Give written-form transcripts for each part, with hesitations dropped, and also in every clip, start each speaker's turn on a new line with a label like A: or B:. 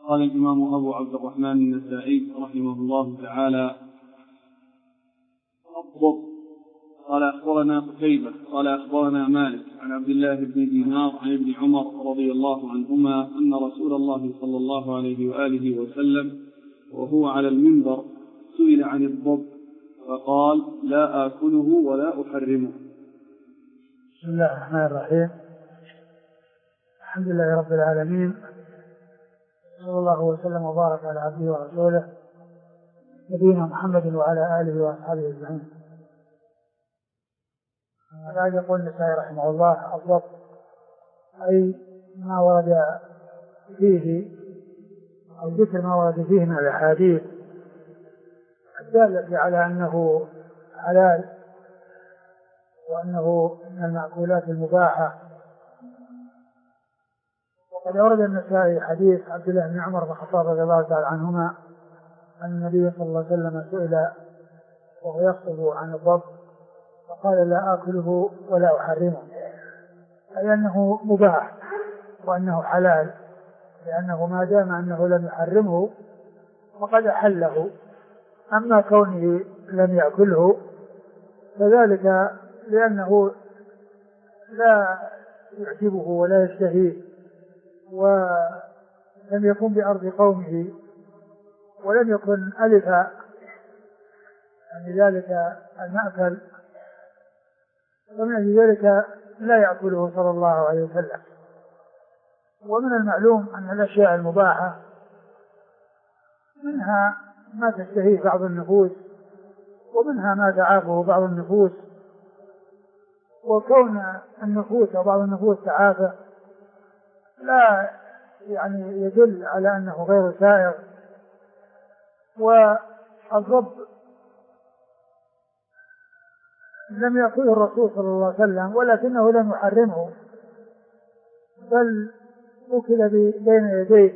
A: قال الإمام أبو عبد الرحمن النسائي رحمه الله تعالى: الضبط. قال أخبرنا قتيبة قال أخبرنا مالك عن عبد الله بن دينار عن ابن عمر رضي الله عنهما أن رسول الله صلى الله عليه وآله وسلم وهو على المنبر سئل عن الضبط فقال: لا آكله ولا أحرمه.
B: بسم الله الرحمن الرحيم. الحمد لله رب العالمين، صلى الله وسلم وبارك على عبده ورسوله نبينا محمد وعلى آله وأصحابه أجمعين. بعد يقول النسائي رحمه الله: الضبط أي ما ورد فيه أو ذكر ما ورد فيه من الأحاديث الدالة على أنه حلال وأنه من المأكولات المباحة. وقد أورد النسائي حديث عبد الله بن عمر بن الخطاب رضي الله تعالى عنهما أن النبي صلى الله عليه وسلم سئل وهو يخطب عن الضبط فقال: لا آكله ولا أحرمه، أي أنه مباح وأنه حلال، لأنه ما دام أنه لم يحرمه فقد أحله. أما كونه لم يأكله فذلك لأنه لا يعجبه ولا يشتهيه ولم يكن بأرض قومه ولم يكن ألفا يعني ذلك المأكل، ومن أجل ذلك لا يأكله صلى الله عليه وسلم. ومن المعلوم أن الأشياء المباحة منها ما تشتهيه بعض النفوس ومنها ما تعافه بعض النفوس، وكون النفوس أو بعض النفوس تعافى لا يعني يدل على أنه غير سائغ. والضب لم يأكله الرسول صلى الله عليه وسلم ولكنه لم يحرمه، بل أكل بين يديه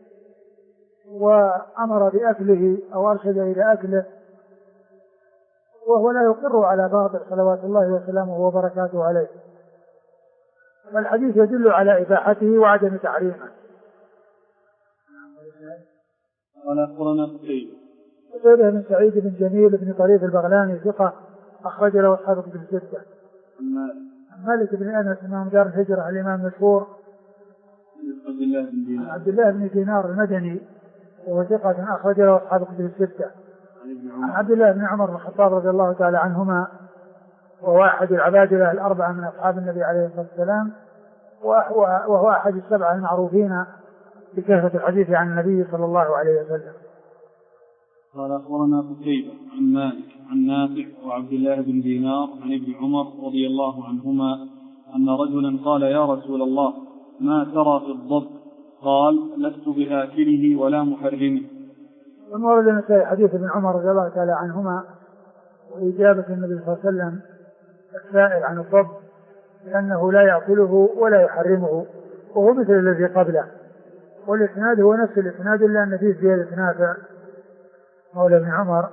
B: وأمر بأكله أو أرشد إلى أكله، وهو لا يقر على باطل صلوات الله وسلامه وبركاته عليه. فالحديث يدل على إباحته وعدم تحريمه.
A: قال أخبرنا قتيبة
B: بن سعيد بن جميل بن طريف البغلاني ثقة أخرج له أصحاب كتب الستة. مالك بن أنس إمام دار الهجرة الإمام المشهور. عبد الله بن دينار المدني وهو ثقة أخرج له أصحاب كتب الستة. عن عبد الله بن عمر بن الخطاب رضي الله تعالى عنهما وهو أحد العبادلة الأربعة من أصحاب النبي عليه الصلاة والسلام، وهو أحد السبعة المعروفين بكثرة الحديث عن النبي صلى الله عليه وسلم.
A: قال أخبرنا قتيبة عن مالك عن نافع وعبد الله بن دينار عن ابن عمر رضي الله عنهما أن رجلا قال: يا رسول الله، ما ترى في الضب؟ قال: لست بآكله ولا محرمه.
B: ثم ورد النسائي حديث ابن عمر رضي الله تعالى عنهما وإجابة النبي صلى الله عليه وسلم السائل عن الضب لأنه لا يأكله ولا يحرمه، وهو مثل الذي قبله، والإسناد هو نفس الإسناد إلا أن فيه زيادة نافع مولى ابن عمر.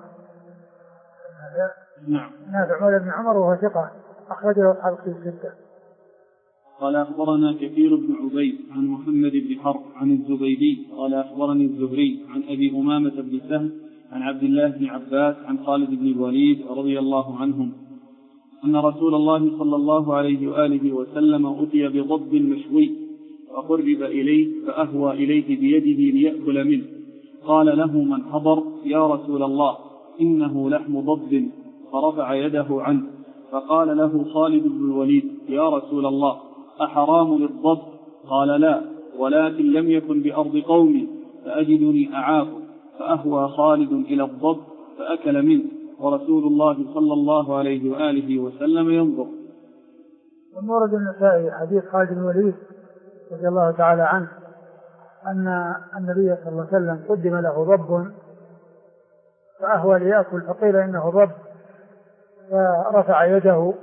B: نافع مولى ابن عمر وهو ثقة أخرجه أصحاب الكتب الستة.
A: قال أخبرنا كثير بن عبيد عن محمد بن حرب عن الزبيدي قال أخبرني الزهري عن أبي أمامة بن سهل عن عبد الله بن عباس عن خالد بن الوليد رضي الله عنهم أن رسول الله صلى الله عليه وآله وسلم أتي بضب مشوي فقرب إليه فأهوى إليه بيده ليأكل منه، قال له من حضر: يا رسول الله، إنه لحم ضب، فرفع يده عنه، فقال له خالد بن الوليد: يا رسول الله، أحرام للضب؟ قال: لا، ولكن لم يكن بأرض قومي فأجدني أعافه، فأهوى خالد إلى الضب فأكل منه، ورسول الله صلى الله عليه وآله وسلم ينظر.
B: ورد النسائي حديث خالد بن الوليد رضي الله تعالى عنه أن النبي صلى الله عليه وسلم قدم له ضب فأهوى ليأكل فقيل إنه ضب فرفع يده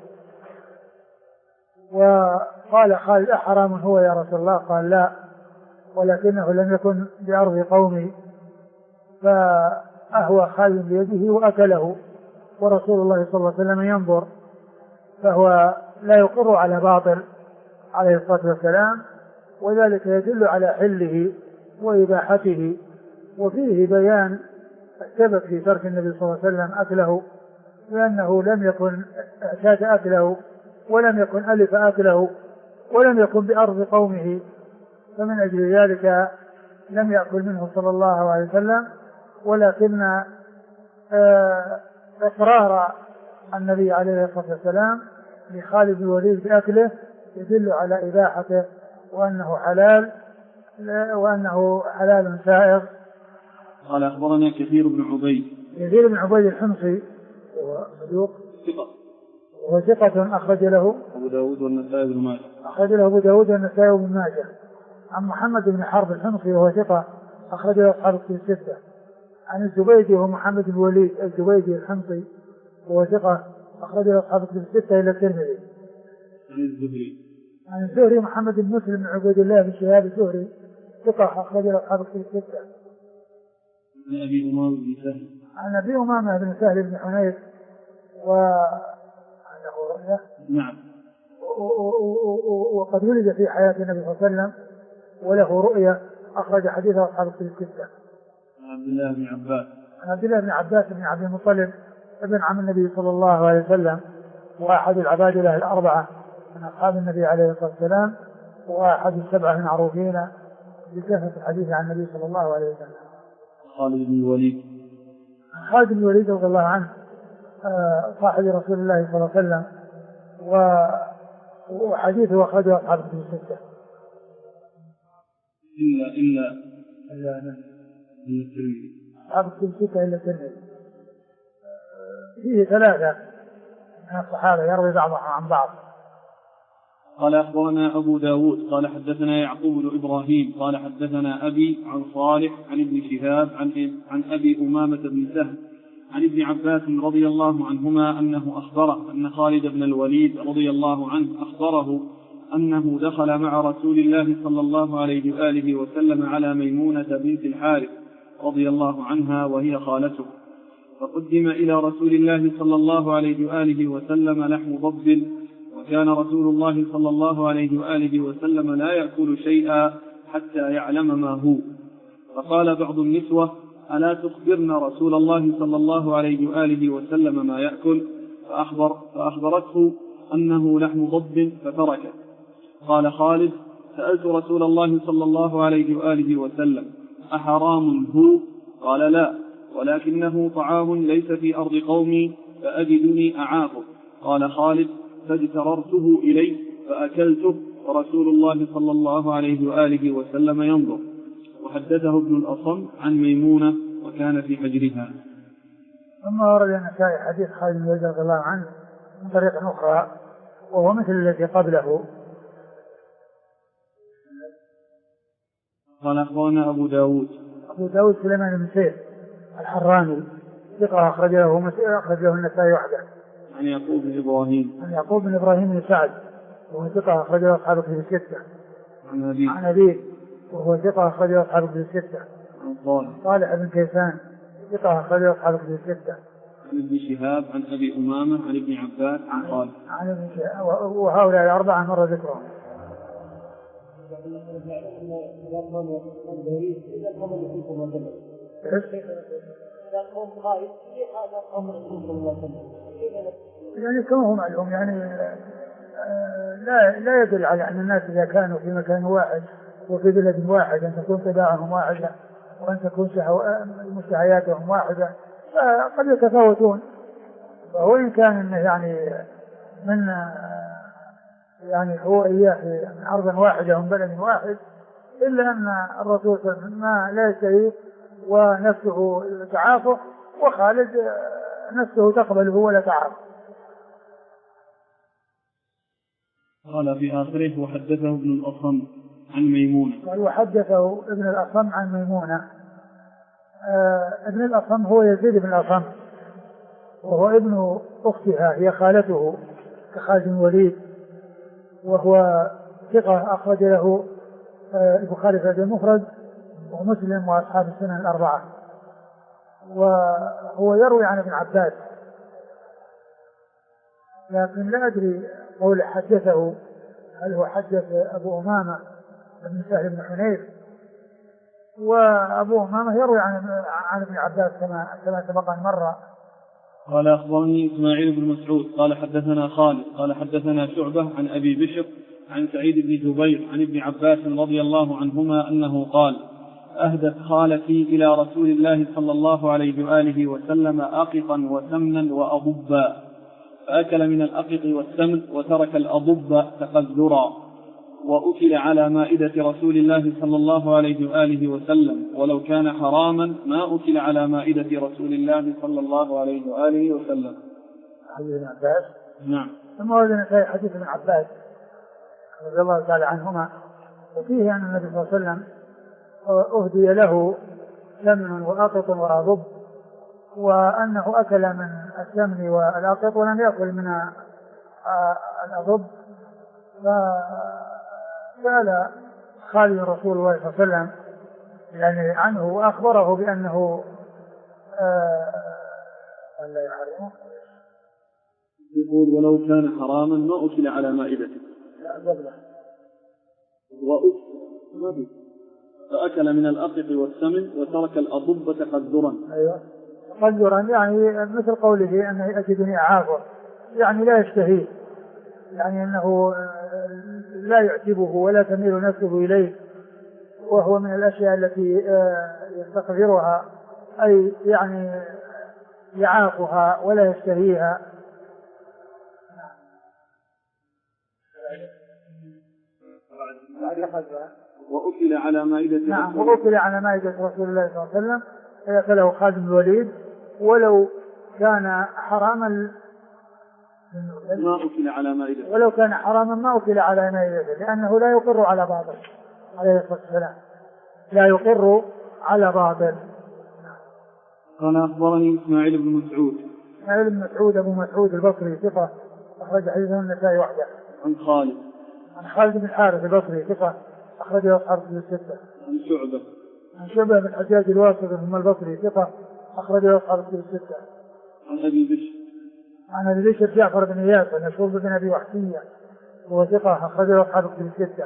B: وقال خالد: أحرام هو يا رسول الله؟ قال: لا، ولكنه لم يكن بأرض قومي، فأهوى خالد بيده وأكله، ورسول الله صلى الله عليه وسلم ينظر، فهو لا يقر على باطل عليه الصلاة والسلام، وذلك يدل على حله وإباحته، وفيه بيان السبب في ترك النبي صلى الله عليه وسلم أكله، لأنه لم يكن اعتاد أكله، ولم يكن ألف أكله، ولم يكن بأرض قومه، فمن أجل ذلك لم يأكل منه صلى الله عليه وسلم. ولكن إقرار النبي عليه الصلاة والسلام لخالد بن الوليد بأكله يدل على إباحته وأنه حلال سائغ.
A: قال أخبرنا كثير بن عبيد.
B: كثير بن عبيد الحمصي وهو صدوق وهو ثقة أخرج له
A: أبو داود والنسائي بن ماجه.
B: أخرج له أبو داود والنسائي بن ماجه. عن محمد بن حرب الحمصي وهو ثقة أخرج له أصحاب الكتب الستة. عن الزبيدي وهو محمد بن الوليد الزبيدي الحمصي وهو ثقة أخرج له أصحاب الكتب الستة إلى الترمذي. عن الزهري محمد بن مسلم بن عبيد الله بن شهاب الزهري ثقة أخرج له أصحاب الكتب الستة.
A: عن أبي أمامة بن سهل.
B: عن أبي أمامة بن سهل بن حنيف وعنده رؤية.
A: نعم.
B: وقد ولد في حياة النبي صلى الله عليه وسلم وله رؤية، أخرج حديثه أصحاب الكتب الستة.
A: عن عبد الله بن عباس.
B: عن عبد الله بن عباس بن عبد المطلب ابن عم النبي صلى الله عليه وسلم، وأحد العبادلة الأربعة من أصحاب النبي عليه الصلاة والسلام، وأحد السبعة المعروفين بكثرة الحديث عن النبي صلى الله عليه وسلم.
A: خالد بن الوليد.
B: خالد بن الوليد رضي الله عنه صاحب رسول الله صلى الله عليه وسلم، وحديثه أخرجه أصحاب الكتب الستة
A: إلا الترمذي.
B: أصحاب الكتب الستة إلا الترمذي. فيه ثلاثة من الصحابة يروي بعضهم عن بعض.
A: قال أخبرنا أبو داود قال حدثنا يعقوب بن إبراهيم قال حدثنا أبي عن صالح عن ابن شهاب عن أبي أمامة بن سهل عن ابن عباس رضي الله عنهما أنه أخبره أن خالد بن الوليد رضي الله عنه أخبره أنه دخل مع رسول الله صلى الله عليه وآله وسلم على ميمونة بنت الحارث رضي الله عنها وهي خالته، فقدم إلى رسول الله صلى الله عليه وآله وسلم لحم ضب، وكان رسول الله صلى الله عليه وآله وسلم لا يأكل شيئا حتى يعلم ما هو. فقال بعض النسوة: ألا تخبرنا رسول الله صلى الله عليه وآله وسلم ما يأكل؟ فأخبرته أنه لحم ضب فتركه. قال خالد: سألت رسول الله صلى الله عليه وآله وسلم: أحرام هو؟ قال: لا، ولكنه طعام ليس في أرض قومي فأجدني أعافه. قال خالد: فاجتررته إليه فأكلته ورسول الله صلى الله عليه وآله وسلم ينظر. وحدثه ابن الأصم عن ميمونة وكان في حجرها.
B: ثم ورد النسائي حديث خالد بن الوليد رضي الله عنه من طريق أخرى وهو مثل الذي قبله.
A: قال أخبرنا أبو داود
B: سليمان بن سيف الحراني ثقة أخرج له النسائي وحده.
A: عن يعقوب بن
B: إبراهيم بن سعد وهو ثقة أخرج له أصحاب الكتب الستة. عن أبيه وهو ثقة أخرج له أصحاب الكتب الستة.
A: عن
B: صالح بن كيسان ثقة أخرج له أصحاب الكتب الستة.
A: عن ابن شهاب عن أبي أمامة عن ابن عباس عن خالد.
B: عن ابن شهاب وهؤلاء الأربعة مر ذكرهم. يعني كما هو معلوم يعني لا يدل على أن الناس إذا كانوا في مكان واحد وفي بلد واحد أن تكون طباعهم واحدة وأن تكون مشتهياتهم واحدة، فقد يتفاوتون. وإن كان يعني هو إياه من أرض واحدة ومن بلد واحد، إلا أن الرسول صلى الله عليه وسلم ما لا يشتهي ونفسه تعافه، وخالد نفسه تقبله ولا تعافه.
A: قال في آخره: وحدثه ابن الأصم عن ميمونة.
B: قال وحدثه ابن الأصم عن ميمونة. ابن الأصم هو يزيد بن الأصم وهو ابن أختها هي خالته كخالد بن الوليد، وهو ثقة أخرج له البخاري في المفرد ومسلم وأصحاب السنن الأربعة. وهو يروي عن ابن عباس، لكن لا أدري قول حدثه هل هو حدث أبو أمامة بن سهل بن حنيف وأبو أمامة يروي عن ابن عباس كما سبق أن مر.
A: قال أخبرني إسماعيل بن مسعود قال حدثنا خالد قال حدثنا شعبة عن أبي بشر عن سعيد بن جبير عن ابن عباس رضي الله عنهما أنه قال: أهدت خالتي إلى رسول الله صلى الله عليه وآله وسلم أقطا وسمنا وأضبا، فأكل من الأقط والسمن وترك الأضب تقذرا، وأكل على مائدة رسول الله صلى الله عليه وآله وسلم، ولو كان حراما ما أكل على مائدة رسول الله صلى الله عليه وآله وسلم.
B: حديث ابن عباس.
A: نعم.
B: ثم ورد في حديث ابن عباس رضي الله تعالى عنهما، وفيه أن النبي صلى الله عليه وسلم أهدي له سمن وأقط وأضب، وأنه أكل من السمن والأقط ولم يأكل من الأضب. فسأل خالد رسول الله صلى الله عليه وسلم يعني عنه وأخبره بأنه لا يحرمه.
A: يقول: ولو كان حراما ما أكل على مائدته. وأكل فأكل من الأقط والسمن وترك الأضب تقذرا.
B: أيوة، تقذرا يعني مثل قوله أنه يأكدني أعافه، يعني لا يشتهيه، يعني أنه لا يعجبه ولا تميل نفسه إليه، وهو من الأشياء التي يستقذرها، أي يعني يعافها ولا يشتهيها.
A: وأكل على مائدة.
B: نعم، وأكل على مائدة رسول الله صلى الله عليه وسلم، فيأكله خالد بن الوليد، ولو كان حراما
A: ما أكل على مائدة،
B: ولو كان حراما ما أكل على مائدته، لأنه لا يقر على باطل عليه الصلاة والسلام، لا يقر على باطل.
A: قال: أخبرني إسماعيل بن مسعود.
B: إسماعيل بن مسعود أبو مسعود البصري ثقة، أخرج حديثه النسائي وحده.
A: عن خالد
B: بن الحارث البصري ثقة، أخرجه أصحاب الستة. عن شعبة بن الحجاج الواسطي ثم البصري ثقة، أخرجه أصحاب الستة.
A: عن أبي بشر
B: جعفر بن إياس المشهور بن أبي وحشية هو ثقة، أخرجه أصحاب الستة.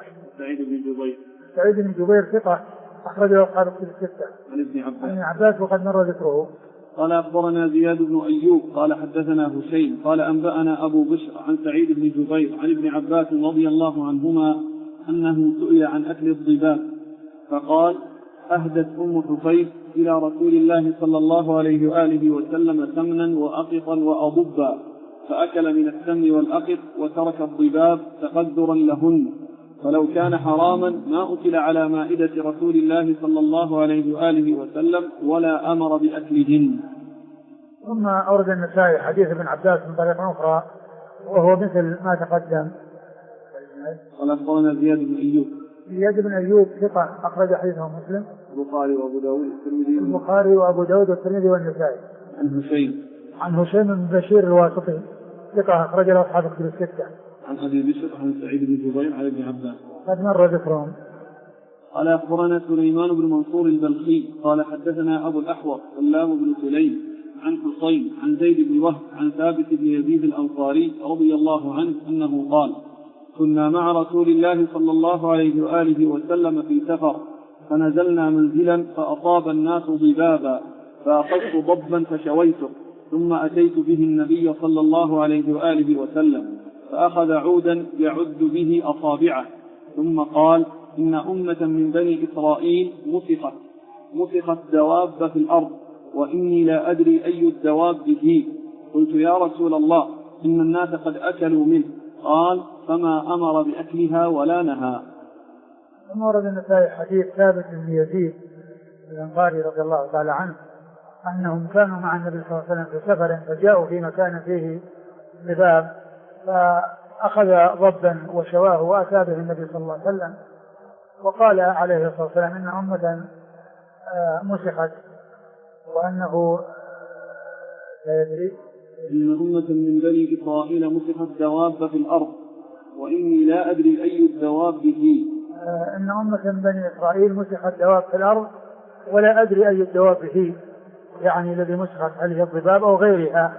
B: سعيد بن جبير ثقة، أخرجه أصحاب الستة.
A: عن
B: ابن عباس وقد مر ذكره.
A: قال: أخبرنا زياد بن أيوب قال حدثنا هشيم قال أنبأنا أبو بشر عن سعيد بن جبير عن ابن عباس رضي الله عنهما أنه سئل عن أكل الضباب فقال: أهدت أم حفيظ إلى رسول الله صلى الله عليه وآله وسلم سمنا وأقطا وأضبا، فأكل من السمن والأقط وترك الضباب تقدرا لهن، فلو كان حراما ما أكل على مائدة رسول الله صلى الله عليه وآله وسلم ولا أمر بأكلهن.
B: ثم أورد النسائي حديث ابن عباس من طريق أخرى وهو مثل ما تقدم.
A: قال: أخبرنا زياد بن أيوب
B: ثقة، أخرج حديثه مسلم
A: البخاري
B: وأبو داود والترمذي والنسائي. عن هشيم بن بشير الواسطي ثقة، أخرج له أصحاب الكتب الستة.
A: عن أبي بشر عن سعيد بن جبير عن ابن عباس
B: قد مر ذكرهم.
A: قال: أخبرنا سليمان بن منصور البلخي قال حدثنا أبو الأحوص سلام بن سليم عن حصين عن زيد بن وهب عن ثابت بن يزيد الأنصاري رضي الله عنه أنه قال: كنا مع رسول الله صلى الله عليه وآله وسلم في سفر، فنزلنا منزلا فأصاب الناس ضبابا، فأخذت ضبا فشويته، ثم أتيت به النبي صلى الله عليه وآله وسلم، فأخذ عودا يعد به أصابعه، ثم قال: إن أمة من بني إسرائيل مسخت دواب في الأرض، وإني لا أدري أي الدواب هي. قلت: يا رسول الله، إن الناس قد أكلوا منه. قال: فما أمر بأكلها ولا نهى.
B: ثم ورد النسائي حديث ثابت بن يزيد الأنصاري رضي الله تعالى عنه أنهم كانوا مع النبي صلى الله عليه وسلم في سفر، فجاءوا في مكان فيه ضباب، فأخذ ضبا وشواه وأتى به النبي صلى الله عليه وسلم، وقال عليه الصلاة والسلام: إن أمة مسخت، وأنه لا يدري
A: إن أمة من بني إسرائيل مسخت دواب في الأرض، وإني لا أدري أي الدواب هي.
B: إن أمة من بني إسرائيل مسخت دواب في الأرض ولا أدري أي الدواب هي، يعني الذي مسخت هل هي الضباب أو غيرها.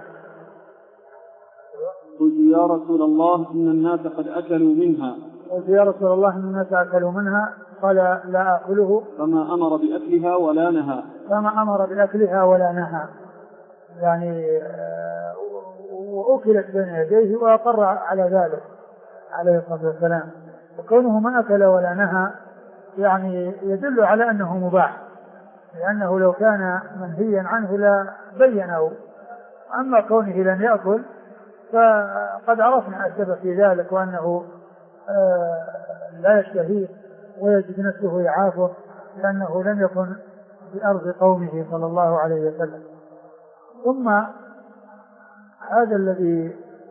A: قلت: يا رسول الله، إن الناس قد أكلوا منها.
B: قلت: يا رسول الله، إن الناس أكلوا منها، قال لا آكله
A: فما أمر بأكلها ولا نهى.
B: فما أمر بأكلها ولا نهى، يعني وأكلت بين يديه وأقر على ذلك عليه الصلاة والسلام. وكونه ما أكل ولا نهى يعني يدل على أنه مباح، لأنه لو كان منهيا عنه لا بينه. أما كونه لم يأكل فقد عرفنا السبب في ذلك، وأنه لا يشتهيه ويجد نفسه يعافه، لأنه لم يكن بأرض قومه صلى الله عليه وسلم. ثم هذا الذي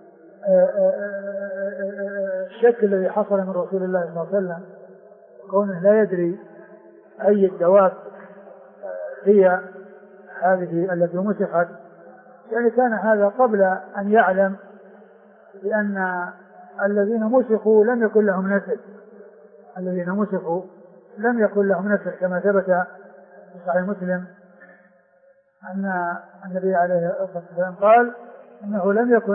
B: الشك الذي حصل من رسول الله صلى الله عليه وسلم كونه لا يدري أي الدواب هي هذه التي مسخت، يعني كان هذا قبل أن يعلم بأن الذين مسخوا لم يكن لهم نسل، الذين مسخوا لم يكن لهم نسل، كما ثبت في صحيح مسلم أن النبي عليه الصلاة والسلام قال إنه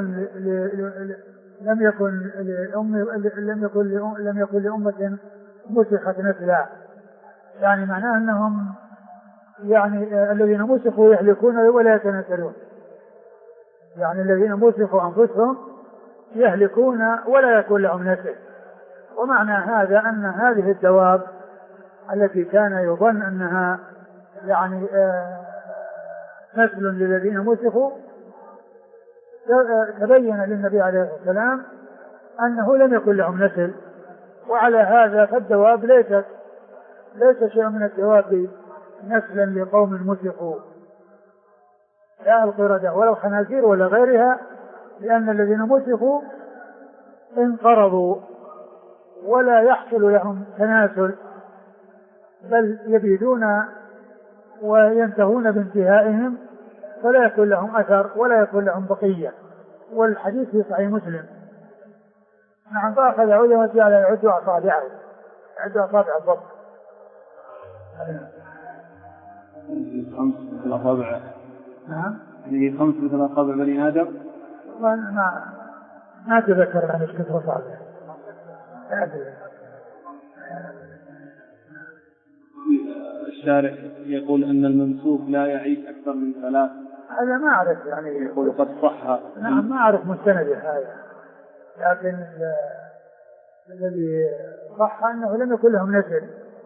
B: لم يكن لأمة مسخت نسلا، يعني معناه أنهم يعني الذين مسخوا يهلكون ولا يتناسلون، يعني الذين مسخوا أنفسهم يهلكون ولا يكون لهم نسل. ومعنى هذا أن هذه الدواب التي كان يظن أنها يعني نسل للذين مسخوا تبين للنبي عليه الصلاة والسلام أنه لم يكن لهم نسل. وعلى هذا فالدواب ليس شيء من الدواب نسلا لقوم مسخوا، لا القردة ولا الخنازير ولا غيرها، لأن الذين مسخوا انقرضوا ولا يحصل لهم تناسل، بل يبيدون وينتهون بانتهائهم، فلا يكون لهم أثر ولا يكون لهم بقية. والحديث في صحيح مسلم. نعم. فأخذ عوده وجعل يعد أصابعه، يعد أصابع الضبط.
A: خمس مثل أصابع.
B: نعم.
A: هذه خمس مثل أصابع بني آدم.
B: ما تذكر عن كثر أصابع.
A: الشارح يقول أن الممسوك لا يعيش أكثر من 3.
B: هذا ما أعرف، يعني
A: يقول قد صح.
B: نعم ما أعرف مستند هذا، لكن الذي صح أنه لم يكن لهم نسل،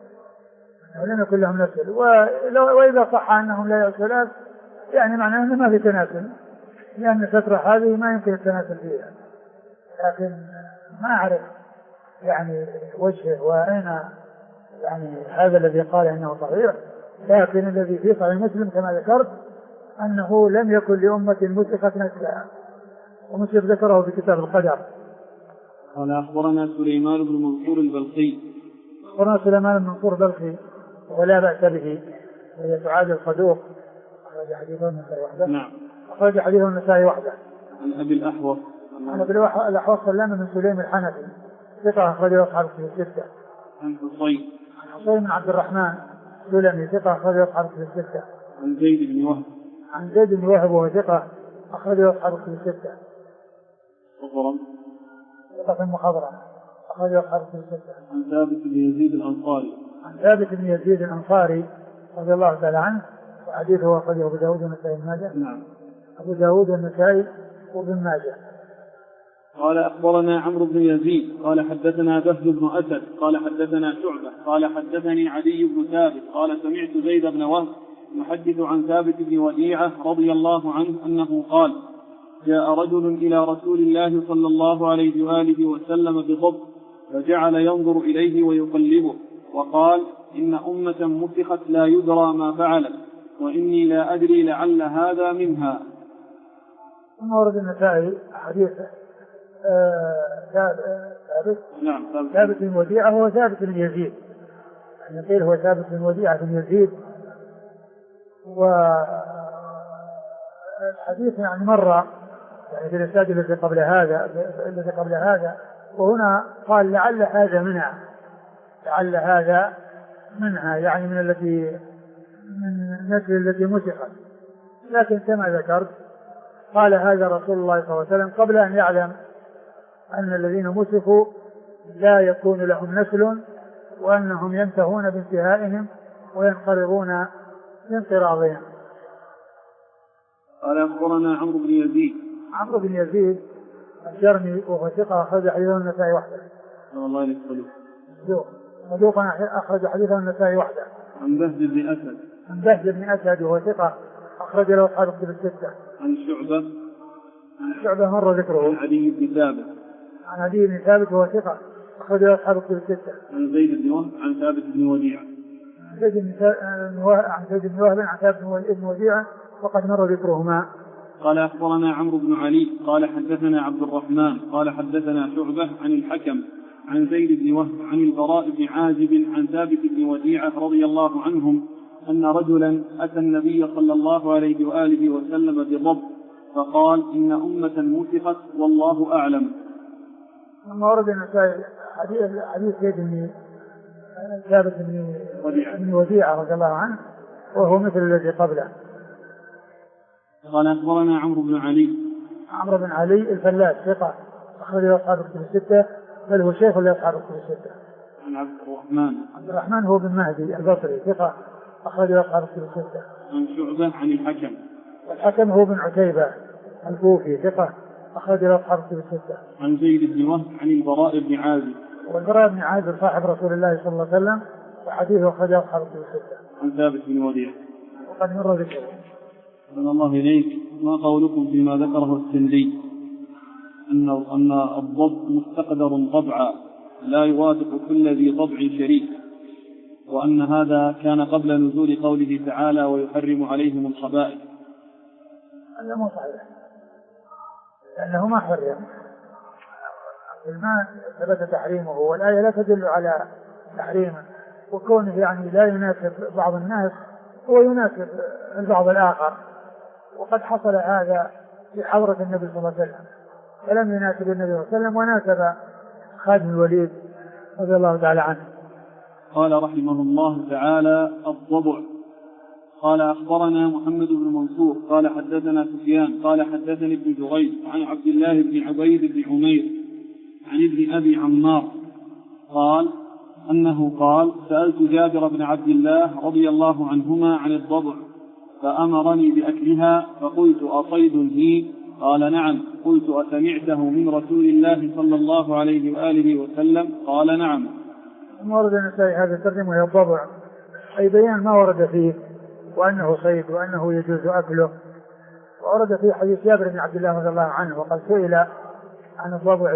B: وإذا صح أنهم لا يأكلون يعني معناه أنه ما في تناسل، لأن الفترة هذه ما يمكن التناسل فيها. لكن ما أعرف يعني وجهه وأين يعني هذا الذي قال إنه صحيح. لكن الذي في صحيح مسلم كما ذكرت أنه لم يكن لأمة مسخت نسلها، ومسلم ذكره في كتاب القدر.
A: قال أخبرنا سليمان بن منصور البلخي.
B: أخبرنا سليمان بن منصور البلخي ولا بأس به، وهي تعادل الصدوق، أخرج حديثه النسائي وحده.
A: نعم.
B: أخرج حديثه النسائي وحده.
A: عن أبي الأحوص.
B: عن أبي الأحوص سلام بن سليم الحنفي ثقة أخرجه أصحاب الكتب الستة.
A: عن حصين.
B: حصين بن عبد الرحمن سلمي ثقة أخرجه أصحاب الكتب الستة.
A: عن زيد بن وهب.
B: عن زيد بن وهب وهو ثقة أخرجه أصحاب الكتب الستة.
A: مخضرم.
B: ثقة مخضرم أخرجه أصحاب الكتب الستة.
A: عن ثابت بن يزيد الأنصاري.
B: عن ثابت بن يزيد الأنصاري رضي الله تعالى عنه، وحديثه أخرجه أبو داود والنسائي وابن ماجه.
A: نعم.
B: أبو داود والنسائي وابن ماجه.
A: قال أخبرنا عمرو بن يزيد قال حدثنا بهز بن أسد قال حدثنا شعبة قال حدثني علي بن ثابت قال سمعت زيد بن وهب يحدث عن ثابت بن وديعة رضي الله عنه أنه قال جاء رجل إلى رسول الله صلى الله عليه وآله وسلم بضب فجعل ينظر إليه ويقلبه وقال إن أمة مسخت لا يدرى ما فعلت وإني لا أدري لعل هذا منها.
B: ثم ورد النسائي حديث ثابت بن وديعة هو ثابت بن يزيد، يعني قيل هو ثابت بن وديعة بن يزيد. والحديث يعني مرة يعني في الإسناد الذي قبل هذا وهنا قال لعل هذا منها يعني من النسل التي مسخت. لكن كما ذكرت قال هذا رسول الله صلى الله عليه وسلم قبل أن يعلم أن الذين مسخوا لا يكون لهم نسل وأنهم ينتهون بانتهائهم وينقرضون بانقراضهم.
A: قال أخبرنا عمرو بن يزيد.
B: عمرو بن يزيد الجرمي وهو ثقة أخرج حديثه النسائي وحده.
A: الله عليه
B: صدوق أخرج حديثه النسائي وحده.
A: عن بهز بن أسد.
B: عن بهز بن أسد وهو ثقة أخرج له أصحاب الكتب الستة.
A: عن
B: شعبة مر ذكره.
A: عن عدي بن ثابت.
B: عن عدي بن ثابت وهو ثقة أخرج له أصحاب الكتب الستة.
A: عن زيد بن وهب عن ثابت بن وديعة.
B: عن زيد بن وهب عن ثابت بن وديعة وقد مر ذكرهما.
A: قال أخبرنا عمرو بن علي قال حدثنا عبد الرحمن قال حدثنا شعبة عن الحكم عن زيد بن وهب عن البراء بن عازب عن ثابت بن وديعة رضي الله عنهم أن رجلا أتى النبي صلى الله عليه وآله وسلم بضب فقال إن أمة مسخت والله أعلم.
B: ثم ورد النسائي حديث زيد بن ثابت بن وديعة رضي الله عنه وهو مثل الذي قبله.
A: قال أخبرنا عمرو بن علي
B: الفلاس ثقة أخرج له أصحاب الكتب الستة بل هو شيخ لأصحاب الكتب الستة.
A: عن عبد
B: الرحمن هو بن مهدي البصري ثقة أخرج له أصحاب الكتب الستة.
A: عن شعبة عن
B: الحكم هو بن عتيبة الكوفي ثقة أخرج له أصحاب الكتب الستة.
A: عن زيد بن وهب عن البراء بن عازب.
B: والبراء بن عازب صاحب رسول الله صلى الله عليه وسلم وحديثه أخرجه أصحاب الكتب الستة.
A: عن ثابت بن وديعة
B: وقد مر ذكره.
A: صلى الله إليك. ما قولكم فيما ذكره السندي أن الضب مستقدر طبعا لا يوافق كل ذي طبع شريك وأن هذا كان قبل نزول قوله تعالى ويحرم عليهم الخبائث؟
B: هذا مو صحيح لأنه ما حرم الماء ثبت تحريمه والآية لا تدل على تحريمه وكونه يعني لا يناسب بعض الناس هو يناسب البعض الآخر وقد حصل هذا في حضرة النبي صلى الله عليه وسلم فلم يناسب النبي صلى الله عليه وسلم وناسب خادم الوليد رضي الله تعالى عنه.
A: قال رحمه الله تعالى الضبع. قال أخبرنا محمد بن منصور قال حدثنا سفيان قال حدثني ابن جريج عن عبد الله بن عبيد بن عمير عن ابن أبي عمار قال أنه قال سألت جابر بن عبد الله رضي الله عنهما عن الضبع فأمرني بأكلها فقلت أصيد هي؟ قال نعم. قلت أسمعته من رسول الله صلى الله عليه وآله وسلم؟ قال نعم.
B: ما ورد النسائي هذا الترجمة هي الضبع أي بيان ما ورد فيه وأنه صيد وأنه يجوز أكله. وورد فيه حديث جابر بن عبد الله رضي الله عنه وقد سئل عن الضبع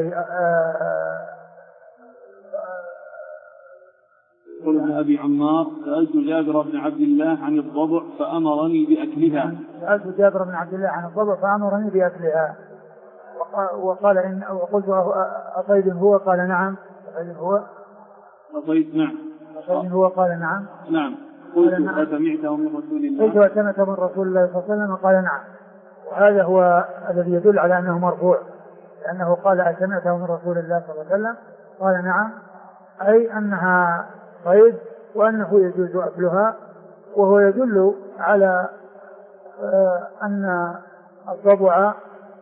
A: قل ابن أبي عمار سألت جابر بن عبد الله عن الضبع فأمرني بأكلها.
B: سألت جابر بن عبد الله عن الضبع فأمرني بأكلها وقال وقلت أصيد هو؟ قال نعم. أصيد هو؟
A: أصيد نعم.
B: أصيد هو؟ قال نعم.
A: نعم. قلت أسمعته من رسول الله؟
B: قلت أسمعته من رسول الله صلى الله عليه وسلم؟ قال نعم. وهذا هو الذي يدل على أنه مرفوع لأنه قال أسمعته من رسول الله صلى الله عليه وسلم؟ قال نعم أي أنها صيد وأنه يجوز أكلها وهو يدل على أن الضبع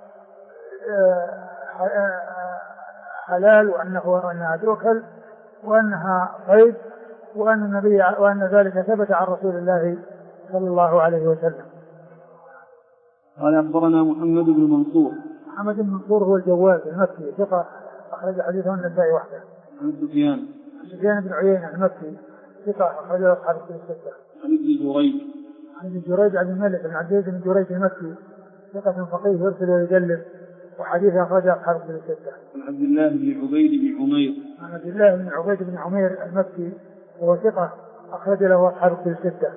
B: حلال وأنها تؤكل وأنها صيد وأن ذلك ثبت عن رسول الله صلى الله عليه وسلم.
A: قال أخبرنا محمد بن منصور.
B: محمد بن منصور هو الجواد المكي ثقة أخرج حديثه النسائي وحده.
A: عن
B: سفيان بن عيينة المكي ثقة أخرج أصحاب الكتب الستة.
A: عن ابن
B: جريج عن الملك بن عبد العزيز بن جريج المكي ثقة فقيه يرسل ويدلس وحديثه أخرج أصحاب الكتب الستة.
A: عن عبد الله بن عبيد بن عمير.
B: عن عبد الله بن عبيد بن عمير المكي وهو ثقة أخرج له أصحاب الكتب الستة.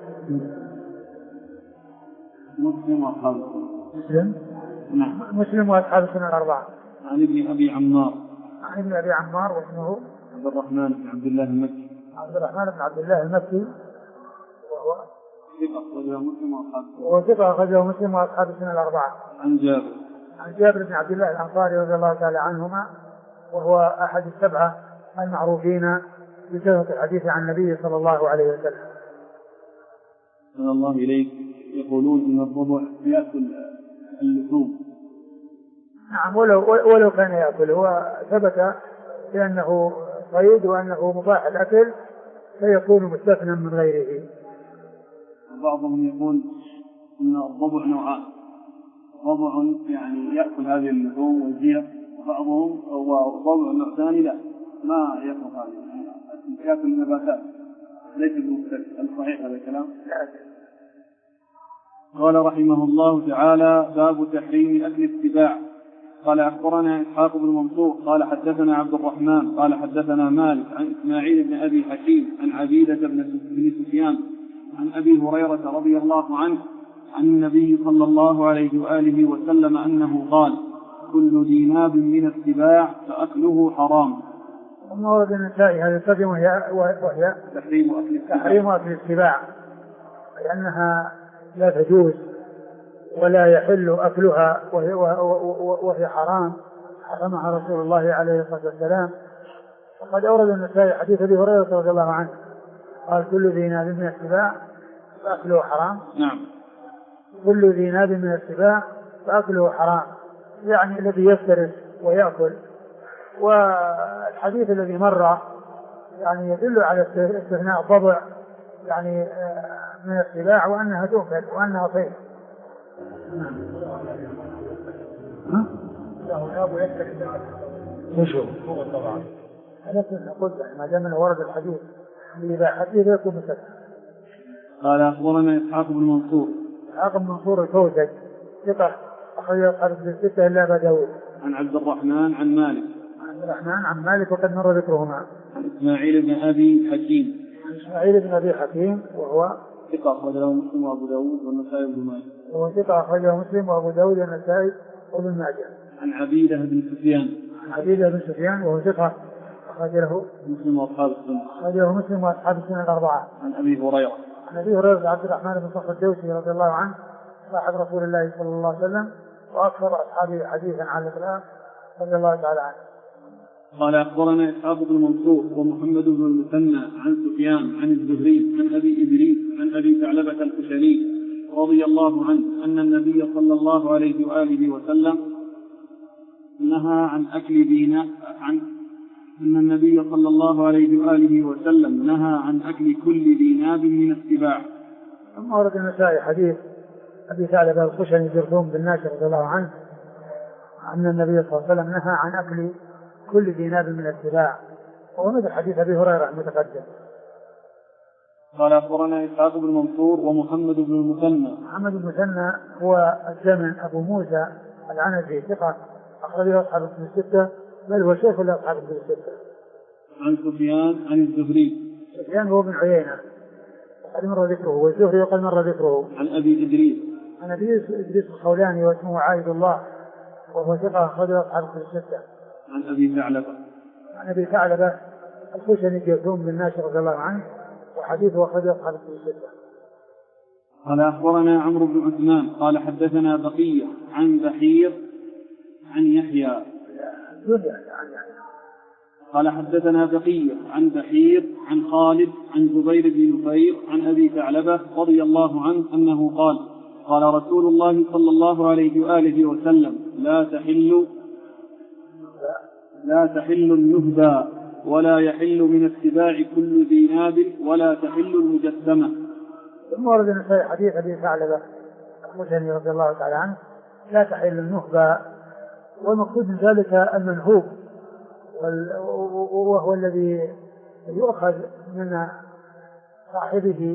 A: مسلم وأصحاب نعم.
B: مسلم وأصحاب السنة الأربعة.
A: عن ابن أبي
B: عمار واسمه
A: عبد الرحمن بن عبد الله المكي.
B: عبد الرحمن بن عبد الله المكي وهو ثقة أخرجه مسلم وأصحاب السنة الأربعة.
A: عن
B: جابر بن عبد الله الأنصاري رضي الله تعالى عنهما وهو أحد السبعة المعروفين بكثرة الحديث عن النبي صلى الله عليه وسلم.
A: صلى الله إليك. يقولون إن الضبع يأكل اللحوم.
B: نعم ولو كان يأكل هو ثبت بأنه صيد وأنه مباح الأكل فيكون مستثنى من غيره.
A: بعضهم يقول إن الضبع نوعان، ضبع يعني يأكل هذه اللحوم والزينة، وبعضهم هو ضبع نوع ثاني لا ما يأكل هذه، يأكل النباتات ليس بالمختلف. هل صحيح هذا الكلام؟ قال رحمه الله تعالى: باب تحريم أكل السباع. قال أخبرنا إسحاق بن منصور قال حدثنا عبد الرحمن قال حدثنا مالك عن إسماعيل بن أبي حكيم عن عبيدة بن سفيان عن أبي هريرة رضي الله عنه عن النبي صلى الله عليه وآله وسلم أنه قال: كل ذي ناب من السباع فأكله حرام.
B: ثم ورد النسائي هذه الترجمة وهي تحريم أكل السباع، لأنها لا تجوز ولا يحل أكلها وهي حرام، حرمها رسول الله عليه الصلاة والسلام. وقد أورد النسائي حديث أبي هريرة رضي الله عنه قال: كل ذي ناب من السباع فأكله حرام.
A: نعم.
B: كل ذي ناب من السباع فأكله حرام، يعني الذي يفترس ويأكل. والحديث الذي مر يعني يدل على استثناء الضبع يعني من السباع وأنها تؤكل وأنها طيب. هو طبعا هذا نقول ما دام ورد الحديث لإباحته يكون مثل.
A: قال أخبرنا إسحاق بن منصور.
B: إسحاق بن منصور الكوزج ثقة أخرج أصحاب الستة إلا أبا داود.
A: عن عبد الرحمن عن مالك.
B: عبد الرحمن عن مالك وقد مر ذكرهما.
A: عن إسماعيل بن أبي حكيم.
B: عن إسماعيل بن أبي حكيم وهو
A: ثقة أخرجه مسلم وأبو داود والنسائي بن ماجه.
B: وهو ثقة أخرجه مسلم وأبو داود والنسائي وابن ماجه.
A: عن عبيدة بن سفيان.
B: عن عبيدة بن سفيان وهو ثقة أخرجه
A: مسلم وأصحاب السنة.
B: أخرجه مسلم وأصحاب السنة الأربعة.
A: عن أبي هريرة.
B: عن أبي هريرة عبد الرحمن بن صخر الدوسي رضي الله عنه صاحب رسول الله صلى الله عليه وسلم وأكثر أصحابه حديثا عن الإسلام رضي الله تعالى عنه.
A: قال أخبرنا إسحاق بن منصور ومحمد بن المثنى عن سفيان عن الزهري عن أبي إدريس عن أبي ثعلبة الخشني رضي الله عنه أن النبي صلى الله عليه وآله وسلم نهى عن أكل أن النبي صلى الله عليه وآله وسلم نهى عن أكل كل ذي ناب من السباع.
B: ثم ورد النسائي حديث أبي ثعلبة الخشني جرثوم بن ناشر رضي الله عنه أن النبي صلى الله عليه وسلم نهى عن أكل كل ذي ناب من السباع، وهو مثل حديث أبي هريرة المتقدم.
A: قال أخبرنا إسحاق بن منصور ومحمد بن المثنى.
B: محمد بن المثنى هو الزمن أبو موسى العنزي ثقة أخرجه أصحاب الكتب الستة بل هو شيخ لأصحاب الكتب الستة.
A: عن سفيان عن الزهري.
B: سفيان هو بن عيينة قد مر ذكره والزهري وقد مر ذكره.
A: عن أبي إدريس.
B: عن أبي إدريس الخولاني واسمه عايد الله وهو ثقة أخرجه أصحاب الكتب الستة.
A: عن أبي ثعلبة.
B: عن أبي ثعلبة الخشني جرثوم بن ناشر رضي الله عنه وحديثه أخرجه أصحاب الكتب الستة.
A: قال أخبرنا عمرو بن عثمان قال حدثنا بقية عن بحير عن يحيى. قال حدثنا بقية عن بحير عن خالد عن زبير بن نفير عن أبي ثعلبة رضي الله عنه أنه قال: قال رسول الله صلى الله عليه وآله وسلم: لا تحل النهبى ولا يحل من السباع كل ذي ناب ولا تحل المجسمة.
B: ثم ورد النسائي حديث أبي ثعلبة الخشني رضي الله تعالى عنه: لا تحل النهبى، والمقصود من ذلك المنهوب وهو الذي يؤخذ من صاحبه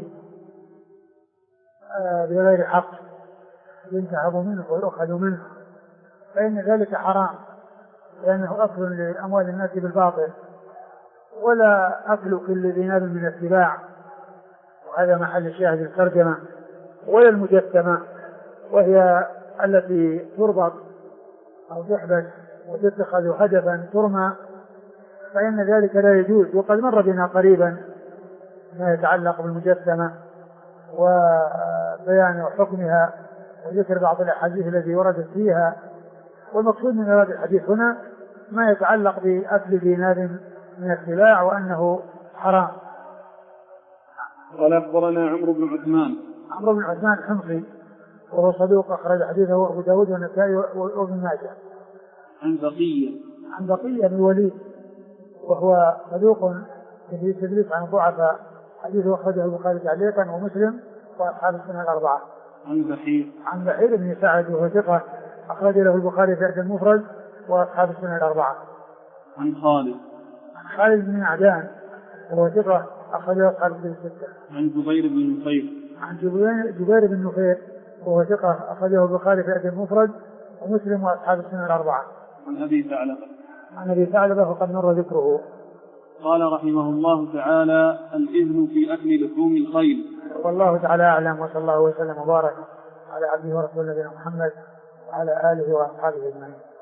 B: بغير حق، ينتهب منه ويؤخذ منه، فإن ذلك حرام لأنه أكل لأموال الناس بالباطل. ولا أكل كل ذي ناب من السباع، وهذا محل الشاهد الترجمة. ولا المجسمة وهي التي تربط أو تحبس وتتخذ هدفا ترمى، فإن ذلك لا يجوز. وقد مر بنا قريبا ما يتعلق بالمجسمة وبيان حكمها وذكر بعض الأحاديث التي وردت فيها. والمقصود من هذا الحديث هنا ما يتعلق بأكل ذي ناب من السباع وأنه حرام.
A: قال أخبرنا عمرو بن عثمان.
B: عمرو بن عثمان الحمصي وهو صدوق أخرج حديثه أبو داود والنسائي وابن ماجه.
A: عن
B: بقية بن الوليد وهو صدوق في تدريس عن ضعفاء حديث أخرجه البخاري تعليقا ومسلم وأصحاب السنة الأربعة. عن بحير بن سعد وهو ثقة أخرج له البخاري في المفرد وأصحاب السنة الأربعة.
A: عن خالد
B: بن عدان وهو ثقة أخرج له أصحاب السنة الستة.
A: عن جبير
B: بن نفير وهو ثقة أخرجه البخاري في المفرد ومسلم وأصحاب السنة الأربعة. عن أبي ثعلبة وقد مر ذكره.
A: قال رحمه الله تعالى: الإذن في أكل لحوم الخيل.
B: والله تعالى أعلم، وصلى الله وسلم وبارك على عبده ورسوله نبينا محمد وعلى آله وأصحابه أجمعين.